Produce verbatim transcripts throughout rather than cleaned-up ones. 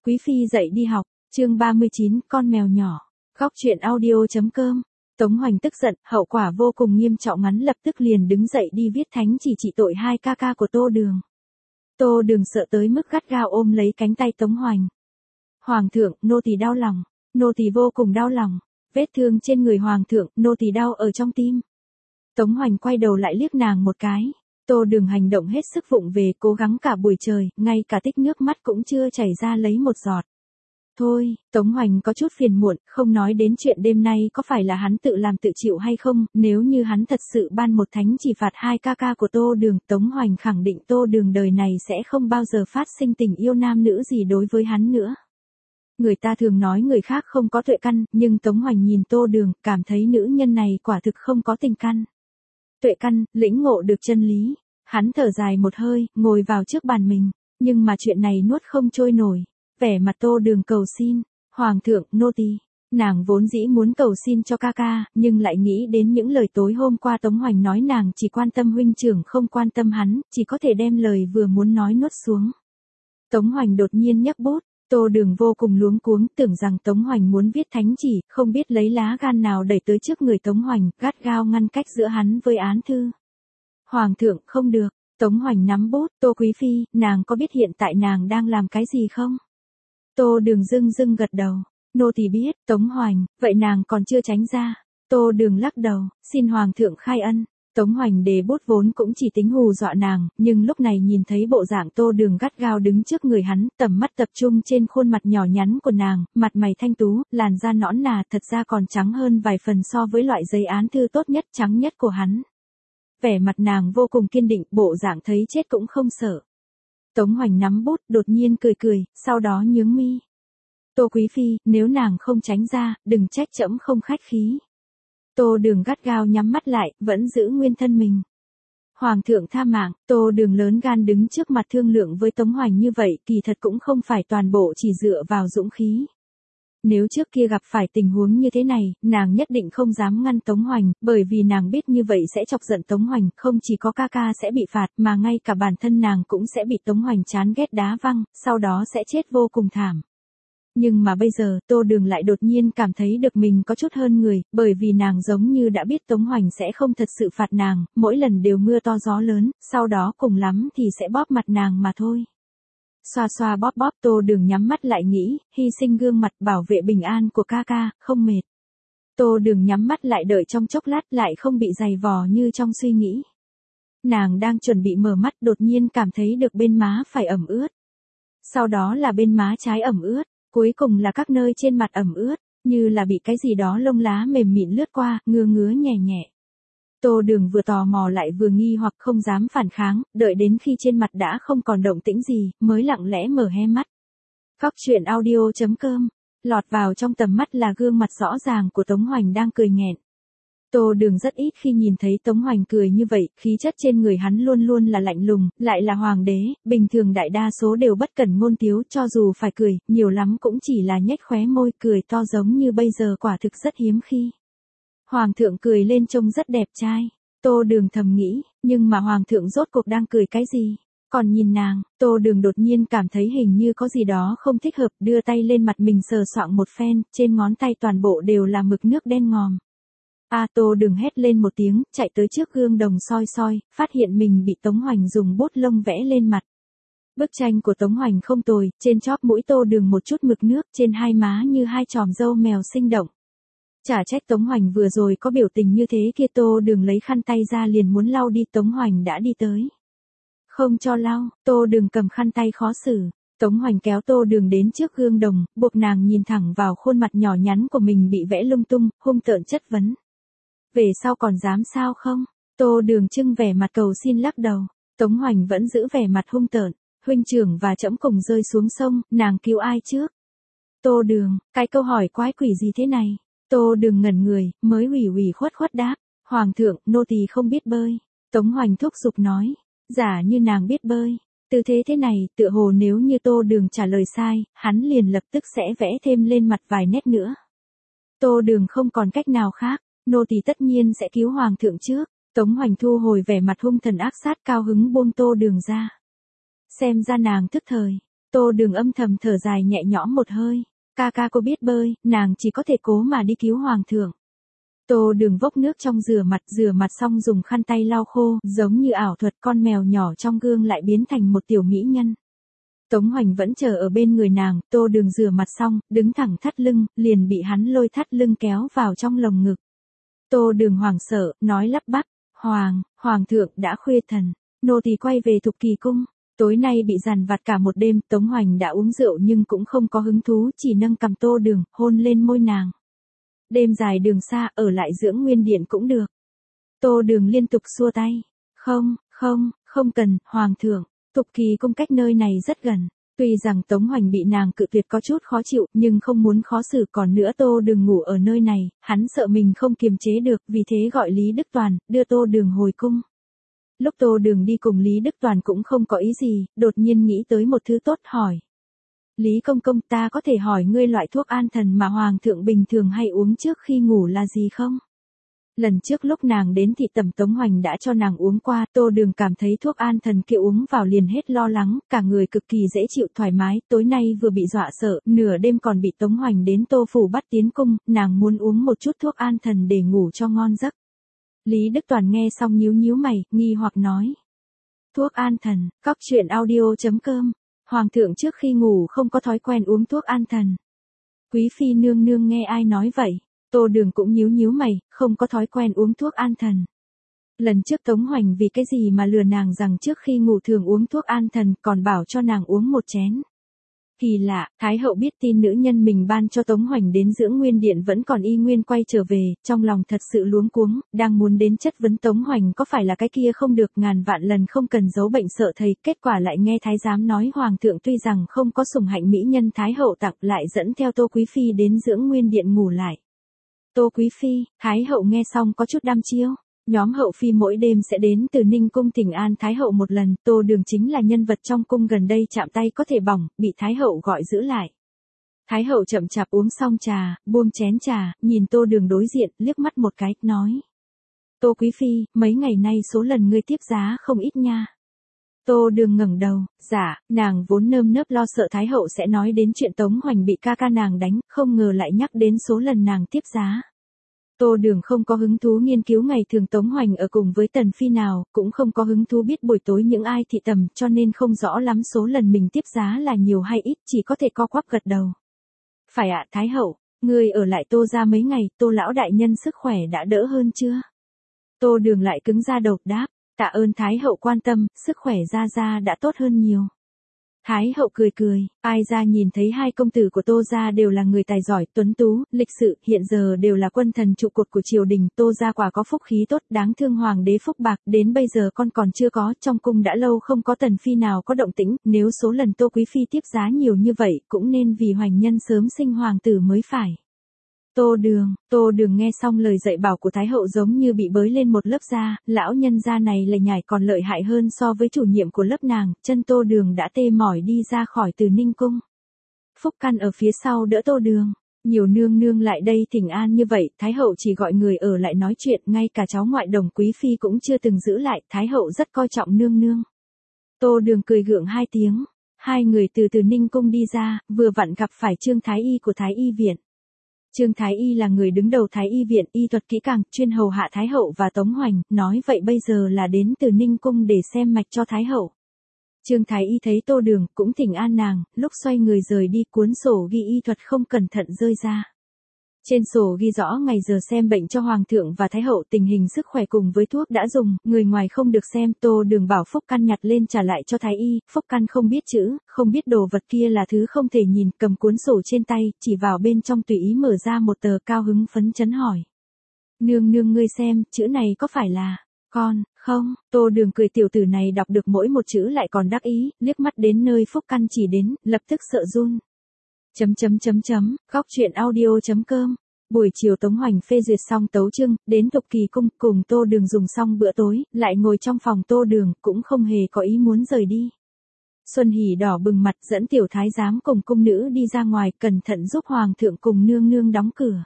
Quý phi dậy đi học, chương ba mươi chín, con mèo nhỏ. Góc truyện audio.com. Tống Hoành tức giận, hậu quả vô cùng nghiêm trọng, hắn lập tức liền đứng dậy đi viết thánh chỉ trị tội hai ca ca của Tô Đường. Tô Đường sợ tới mức gắt gao ôm lấy cánh tay Tống Hoành. Hoàng thượng, nô tỳ đau lòng, nô tỳ vô cùng đau lòng, vết thương trên người hoàng thượng, nô tỳ đau ở trong tim. Tống Hoành quay đầu lại liếc nàng một cái. Tô Đường hành động hết sức vụng về, cố gắng cả buổi trời, ngay cả tích nước mắt cũng chưa chảy ra lấy một giọt. Thôi, Tống Hoành có chút phiền muộn, không nói đến chuyện đêm nay có phải là hắn tự làm tự chịu hay không, nếu như hắn thật sự ban một thánh chỉ phạt hai ca ca của Tô Đường, Tống Hoành khẳng định Tô Đường đời này sẽ không bao giờ phát sinh tình yêu nam nữ gì đối với hắn nữa. Người ta thường nói người khác không có tuệ căn, nhưng Tống Hoành nhìn Tô Đường, cảm thấy nữ nhân này quả thực không có tình căn. Tuệ căn, lĩnh ngộ được chân lý. Hắn thở dài một hơi, ngồi vào trước bàn mình, nhưng mà chuyện này nuốt không trôi nổi. Vẻ mặt Tô Đường cầu xin, hoàng thượng, nô tỳ. Nàng vốn dĩ muốn cầu xin cho ca ca, nhưng lại nghĩ đến những lời tối hôm qua Tống Hoành nói nàng chỉ quan tâm huynh trưởng không quan tâm hắn, chỉ có thể đem lời vừa muốn nói nuốt xuống. Tống Hoành đột nhiên nhấc bút, Tô Đường vô cùng luống cuống, tưởng rằng Tống Hoành muốn viết thánh chỉ, không biết lấy lá gan nào đẩy tới trước người Tống Hoành, gắt gao ngăn cách giữa hắn với án thư. Hoàng thượng, không được. Tống Hoành nắm bút, Tô Quý phi, nàng có biết hiện tại nàng đang làm cái gì không? Tô Đường dưng dưng gật đầu. Nô tỳ biết. Tống Hoành, vậy nàng còn chưa tránh ra. Tô Đường lắc đầu, xin hoàng thượng khai ân. Tống Hoành đề bút vốn cũng chỉ tính hù dọa nàng, nhưng lúc này nhìn thấy bộ dạng Tô Đường gắt gao đứng trước người hắn, tầm mắt tập trung trên khuôn mặt nhỏ nhắn của nàng, mặt mày thanh tú, làn da nõn nà thật ra còn trắng hơn vài phần so với loại giấy án thư tốt nhất trắng nhất của hắn. Vẻ mặt nàng vô cùng kiên định, bộ dạng thấy chết cũng không sợ. Tống Hoành nắm bút, đột nhiên cười cười, sau đó nhướng mi. Tô Quý phi, nếu nàng không tránh ra, đừng trách trẫm không khách khí. Tô Đường gắt gao nhắm mắt lại, vẫn giữ nguyên thân mình. Hoàng thượng tha mạng. Tô Đường lớn gan đứng trước mặt thương lượng với Tống Hoành như vậy, kỳ thật cũng không phải toàn bộ chỉ dựa vào dũng khí. Nếu trước kia gặp phải tình huống như thế này, nàng nhất định không dám ngăn Tống Hoành, bởi vì nàng biết như vậy sẽ chọc giận Tống Hoành, không chỉ có ca ca sẽ bị phạt, mà ngay cả bản thân nàng cũng sẽ bị Tống Hoành chán ghét đá văng, sau đó sẽ chết vô cùng thảm. Nhưng mà bây giờ, Tô Đường lại đột nhiên cảm thấy được mình có chút hơn người, bởi vì nàng giống như đã biết Tống Hoành sẽ không thật sự phạt nàng, mỗi lần đều mưa to gió lớn, sau đó cùng lắm thì sẽ bóp mặt nàng mà thôi. Xoa xoa bóp bóp, Tô Đường nhắm mắt lại nghĩ, hy sinh gương mặt bảo vệ bình an của ca ca, không mệt. Tô Đường nhắm mắt lại đợi trong chốc lát lại không bị dày vò như trong suy nghĩ. Nàng đang chuẩn bị mở mắt đột nhiên cảm thấy được bên má phải ẩm ướt. Sau đó là bên má trái ẩm ướt, cuối cùng là các nơi trên mặt ẩm ướt, như là bị cái gì đó lông lá mềm mịn lướt qua, ngứa ngứa nhẹ nhẹ. Tô Đường vừa tò mò lại vừa nghi hoặc không dám phản kháng, đợi đến khi trên mặt đã không còn động tĩnh gì, mới lặng lẽ mở hé mắt. Góc truyện audio.com, lọt vào trong tầm mắt là gương mặt rõ ràng của Tống Hoành đang cười nghẹn. Tô Đường rất ít khi nhìn thấy Tống Hoành cười như vậy, khí chất trên người hắn luôn luôn là lạnh lùng, lại là hoàng đế, bình thường đại đa số đều bất cẩn ngôn tiếu, cho dù phải cười, nhiều lắm cũng chỉ là nhếch khóe môi, cười to giống như bây giờ quả thực rất hiếm khi. Hoàng thượng cười lên trông rất đẹp trai. Tô Đường thầm nghĩ, nhưng mà hoàng thượng rốt cuộc đang cười cái gì? Còn nhìn nàng, Tô Đường đột nhiên cảm thấy hình như có gì đó không thích hợp, đưa tay lên mặt mình sờ soạng một phen, trên ngón tay toàn bộ đều là mực nước đen ngòm. A à, Tô Đường hét lên một tiếng, chạy tới trước gương đồng soi soi, phát hiện mình bị Tống Hoành dùng bút lông vẽ lên mặt. Bức tranh của Tống Hoành không tồi, trên chóp mũi Tô Đường một chút mực nước, trên hai má như hai chòm râu mèo sinh động. Chả trách Tống Hoành vừa rồi có biểu tình như thế kia. Tô Đường lấy khăn tay ra liền muốn lau đi, Tống Hoành đã đi tới. Không cho lau, Tô Đường cầm khăn tay khó xử. Tống Hoành kéo Tô Đường đến trước gương đồng, buộc nàng nhìn thẳng vào khuôn mặt nhỏ nhắn của mình bị vẽ lung tung, hung tợn chất vấn. Về sau còn dám sao không? Tô Đường trưng vẻ mặt cầu xin lắc đầu. Tống Hoành vẫn giữ vẻ mặt hung tợn. Huynh trưởng và trẫm cùng rơi xuống sông, nàng cứu ai trước? Tô Đường, cái câu hỏi quái quỷ gì thế này? Tô Đường ngẩn người, mới ủy ủy khuất khuất đáp. Hoàng thượng, nô tỳ không biết bơi. Tống Hoành thúc giục nói. Giả như nàng biết bơi. Tư thế thế này, tựa hồ nếu như Tô Đường trả lời sai, hắn liền lập tức sẽ vẽ thêm lên mặt vài nét nữa. Tô Đường không còn cách nào khác. Nô tỳ tất nhiên sẽ cứu hoàng thượng trước. Tống Hoành thu hồi vẻ mặt hung thần ác sát, cao hứng buông Tô Đường ra. Xem ra nàng thức thời. Tô Đường âm thầm thở dài nhẹ nhõm một hơi. Ca ca cô biết bơi, nàng chỉ có thể cố mà đi cứu hoàng thượng. Tô Đường vốc nước trong rửa mặt, rửa mặt xong dùng khăn tay lau khô, giống như ảo thuật con mèo nhỏ trong gương lại biến thành một tiểu mỹ nhân. Tống Hoành vẫn chờ ở bên người nàng, Tô Đường rửa mặt xong, đứng thẳng thắt lưng, liền bị hắn lôi thắt lưng kéo vào trong lồng ngực. Tô Đường hoảng sợ, nói lắp bắp, Hoàng, Hoàng thượng đã khuya thần, nô tỳ quay về Thục Kỳ cung. Tối nay bị dằn vặt cả một đêm, Tống Hoành đã uống rượu nhưng cũng không có hứng thú, chỉ nâng cằm Tô Đường, hôn lên môi nàng. Đêm dài đường xa, ở lại dưỡng nguyên điện cũng được. Tô Đường liên tục xua tay. Không, không, không cần, Hoàng thượng, Thục Kỳ cung cách nơi này rất gần. Tuy rằng Tống Hoành bị nàng cự tuyệt có chút khó chịu, nhưng không muốn khó xử còn nữa Tô Đường ngủ ở nơi này, hắn sợ mình không kiềm chế được, vì thế gọi Lý Đức Toàn, đưa Tô Đường hồi cung. Lúc Tô Đường đi cùng Lý Đức Toàn cũng không có ý gì, đột nhiên nghĩ tới một thứ tốt hỏi. Lý công công, ta có thể hỏi ngươi loại thuốc an thần mà Hoàng thượng bình thường hay uống trước khi ngủ là gì không? Lần trước lúc nàng đến thị tẩm Tống Hoành đã cho nàng uống qua, Tô Đường cảm thấy thuốc an thần kia uống vào liền hết lo lắng, cả người cực kỳ dễ chịu thoải mái, tối nay vừa bị dọa sợ, nửa đêm còn bị Tống Hoành đến Tô phủ bắt tiến cung, nàng muốn uống một chút thuốc an thần để ngủ cho ngon giấc. Lý Đức Toàn nghe xong nhíu nhíu mày, nghi hoặc nói. Thuốc an thần, cóc truyện audio chấm com, Hoàng thượng trước khi ngủ không có thói quen uống thuốc an thần. Quý phi nương nương nghe ai nói vậy? Tô Đường cũng nhíu nhíu mày, không có thói quen uống thuốc an thần. Lần trước Tống Hoành vì cái gì mà lừa nàng rằng trước khi ngủ thường uống thuốc an thần còn bảo cho nàng uống một chén. Kỳ lạ, Thái hậu biết tin nữ nhân mình ban cho Tống Hoành đến dưỡng nguyên điện vẫn còn y nguyên quay trở về, trong lòng thật sự luống cuống, đang muốn đến chất vấn Tống Hoành có phải là cái kia không được ngàn vạn lần không cần giấu bệnh sợ thầy, kết quả lại nghe Thái giám nói Hoàng thượng tuy rằng không có sủng hạnh mỹ nhân Thái hậu tặng lại dẫn theo Tô Quý Phi đến dưỡng nguyên điện ngủ lại. Tô Quý Phi, Thái hậu nghe xong có chút đăm chiêu. Nhóm hậu phi mỗi đêm sẽ đến từ Ninh cung thỉnh an Thái hậu một lần, Tô Đường chính là nhân vật trong cung gần đây chạm tay có thể bỏng, bị Thái hậu gọi giữ lại. Thái hậu chậm chạp uống xong trà, buông chén trà, nhìn Tô Đường đối diện, liếc mắt một cái, nói. Tô Quý Phi, mấy ngày nay số lần ngươi tiếp giá không ít nha. Tô Đường ngẩng đầu, dạ, nàng vốn nơm nớp lo sợ Thái hậu sẽ nói đến chuyện Tống Hoành bị ca ca nàng đánh, không ngờ lại nhắc đến số lần nàng tiếp giá. Tô Đường không có hứng thú nghiên cứu ngày thường Tống Hoành ở cùng với Tần Phi nào, cũng không có hứng thú biết buổi tối những ai thị tầm, cho nên không rõ lắm số lần mình tiếp giá là nhiều hay ít, chỉ có thể co quắp gật đầu. Phải ạ, Thái hậu, ngươi ở lại Tô gia mấy ngày, Tô lão đại nhân sức khỏe đã đỡ hơn chưa? Tô Đường lại cứng ra đầu đáp, tạ ơn Thái hậu quan tâm, sức khỏe gia gia đã tốt hơn nhiều. Thái hậu cười cười, ai ra nhìn thấy hai công tử của Tô gia đều là người tài giỏi, tuấn tú, lịch sự, hiện giờ đều là quân thần trụ cột của triều đình, Tô gia quả có phúc khí tốt, đáng thương hoàng đế phúc bạc, đến bây giờ con còn chưa có, trong cung đã lâu không có Tần Phi nào có động tĩnh, nếu số lần Tô Quý Phi tiếp giá nhiều như vậy, cũng nên vì Hoành nhân sớm sinh hoàng tử mới phải. Tô Đường, Tô Đường nghe xong lời dạy bảo của Thái hậu giống như bị bới lên một lớp da, lão nhân gia này lầy nhải còn lợi hại hơn so với chủ nhiệm của lớp nàng, chân Tô Đường đã tê mỏi đi ra khỏi từ Ninh cung. Phúc Căn ở phía sau đỡ Tô Đường, nhiều nương nương lại đây thỉnh an như vậy, Thái hậu chỉ gọi người ở lại nói chuyện, ngay cả cháu ngoại Đồng Quý Phi cũng chưa từng giữ lại, Thái hậu rất coi trọng nương nương. Tô Đường cười gượng hai tiếng, hai người từ từ Ninh cung đi ra, vừa vặn gặp phải Trương Thái Y của Thái Y viện. Trương Thái Y là người đứng đầu Thái Y viện, y thuật kỹ càng, chuyên hầu hạ Thái hậu và Tống Hoành, nói vậy bây giờ là đến từ Ninh cung để xem mạch cho Thái hậu. Trương Thái Y thấy Tô Đường, cũng thỉnh an nàng, lúc xoay người rời đi cuốn sổ ghi y thuật không cẩn thận rơi ra. Trên sổ ghi rõ ngày giờ xem bệnh cho Hoàng thượng và Thái hậu, tình hình sức khỏe cùng với thuốc đã dùng, người ngoài không được xem. Tô Đường bảo Phúc Căn nhặt lên trả lại cho Thái Y, Phúc Căn không biết chữ, không biết đồ vật kia là thứ không thể nhìn, cầm cuốn sổ trên tay, chỉ vào bên trong tùy ý mở ra một tờ, cao hứng phấn chấn hỏi. Nương nương ngươi xem, chữ này có phải là, con, không? Tô Đường cười, tiểu tử này đọc được mỗi một chữ lại còn đắc ý, liếc mắt đến nơi Phúc Căn chỉ đến, lập tức sợ run. Chấm chấm chấm chấm, góc truyện audio chấm com. Buổi chiều Tống Hoành phê duyệt xong tấu chương, đến Thục Kỳ cung, cùng Tô Đường dùng xong bữa tối, lại ngồi trong phòng Tô Đường, cũng không hề có ý muốn rời đi. Xuân Hỉ đỏ bừng mặt dẫn tiểu thái giám cùng cung nữ đi ra ngoài, cẩn thận giúp Hoàng thượng cùng nương nương đóng cửa.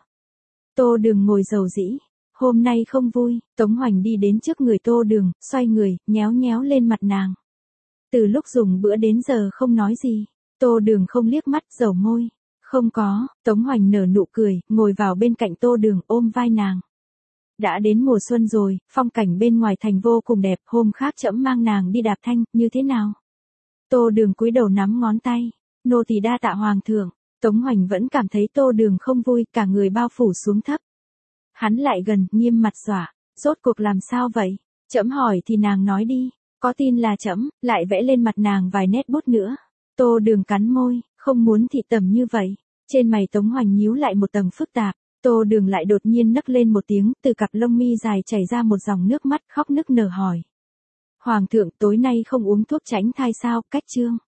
Tô Đường ngồi dầu dĩ, hôm nay không vui, Tống Hoành đi đến trước người Tô Đường, xoay người, nhéo nhéo lên mặt nàng. Từ lúc dùng bữa đến giờ không nói gì. Tô Đường không liếc mắt, dầu môi. Không có, Tống Hoành nở nụ cười, ngồi vào bên cạnh Tô Đường ôm vai nàng. Đã đến mùa xuân rồi, phong cảnh bên ngoài thành vô cùng đẹp, hôm khác trẫm mang nàng đi đạp thanh, như thế nào? Tô Đường cúi đầu nắm ngón tay, nô tỳ đa tạ hoàng thượng. Tống Hoành vẫn cảm thấy Tô Đường không vui, cả người bao phủ xuống thấp. Hắn lại gần, nghiêm mặt dọa, rốt cuộc làm sao vậy? Trẫm hỏi thì nàng nói đi, có tin là trẫm, lại vẽ lên mặt nàng vài nét bút nữa. Tô Đường cắn môi, không muốn thị tẩm như vậy. Trên mày Tống Hoành nhíu lại một tầng phức tạp. Tô Đường lại đột nhiên nấc lên một tiếng, từ cặp lông mi dài chảy ra một dòng nước mắt, khóc nức nở hỏi. Hoàng thượng, tối nay không uống thuốc tránh thai sao? Cách chương.